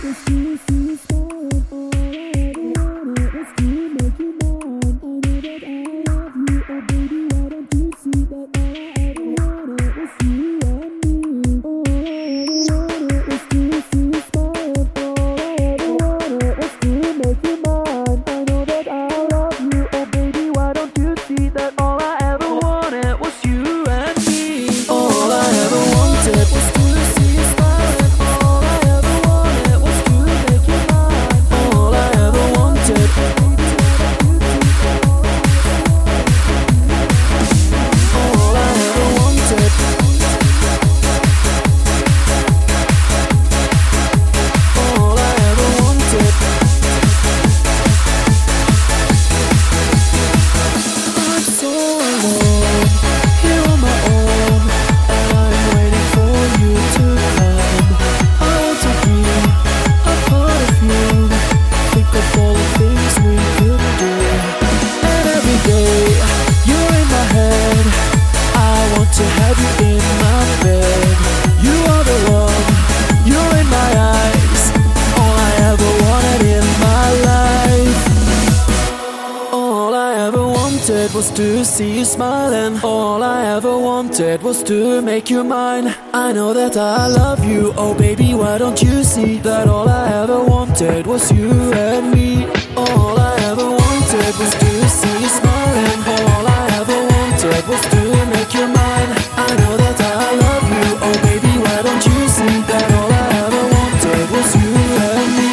Was to see you smiling. All I ever wanted was to make you mine. I know that I love you, oh baby, why don't you see that all I ever wanted was you and me. All I ever wanted was to see you smiling. All I ever wanted was to make you mine. I know that I love you, oh baby, why don't you see that all I ever wanted was you and me.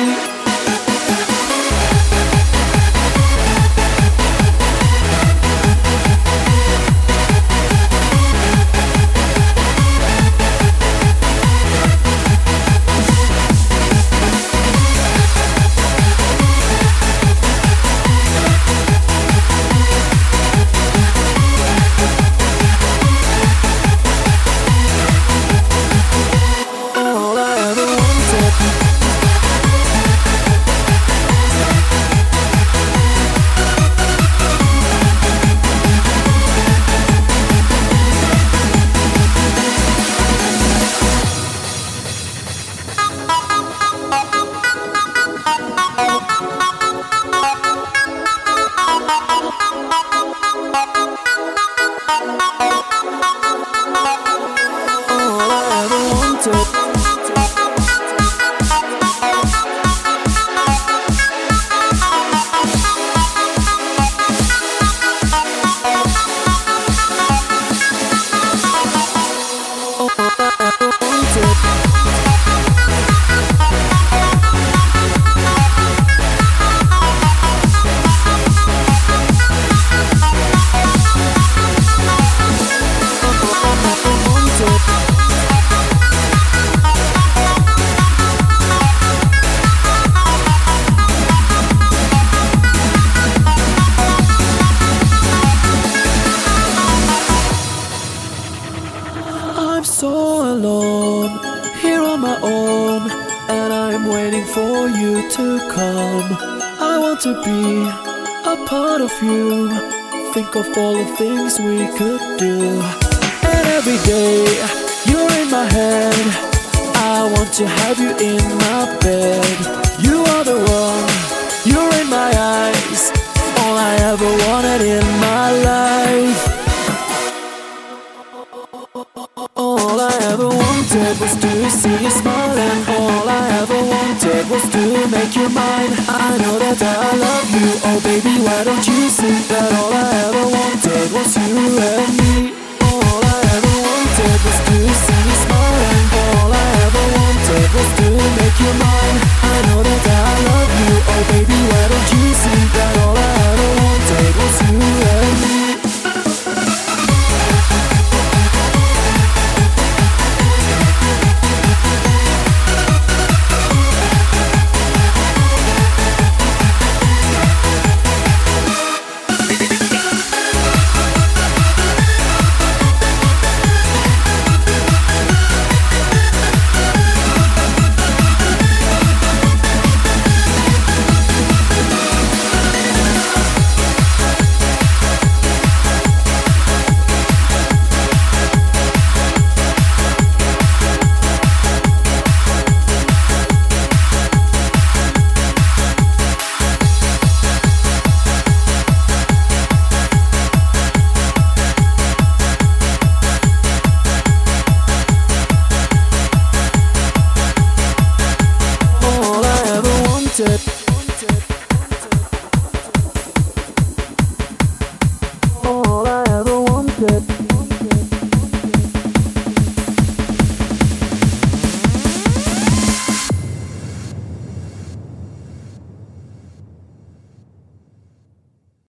To be a part of you, think of all the things we could do. And every day you're in my head, I want to have you in my bed. You are the one, you're in my eyes, all I ever wanted in my life. All I ever wanted was to see you smiling. All I ever wanted was to make you mine. I know that I love you, oh baby, why don't you see that all I ever wanted was you and me. All I ever wanted was to see you smiling. All I ever wanted was to make you mine. I know that I love you, oh baby, why don't you see that all I ever wanted was you and me. wanted.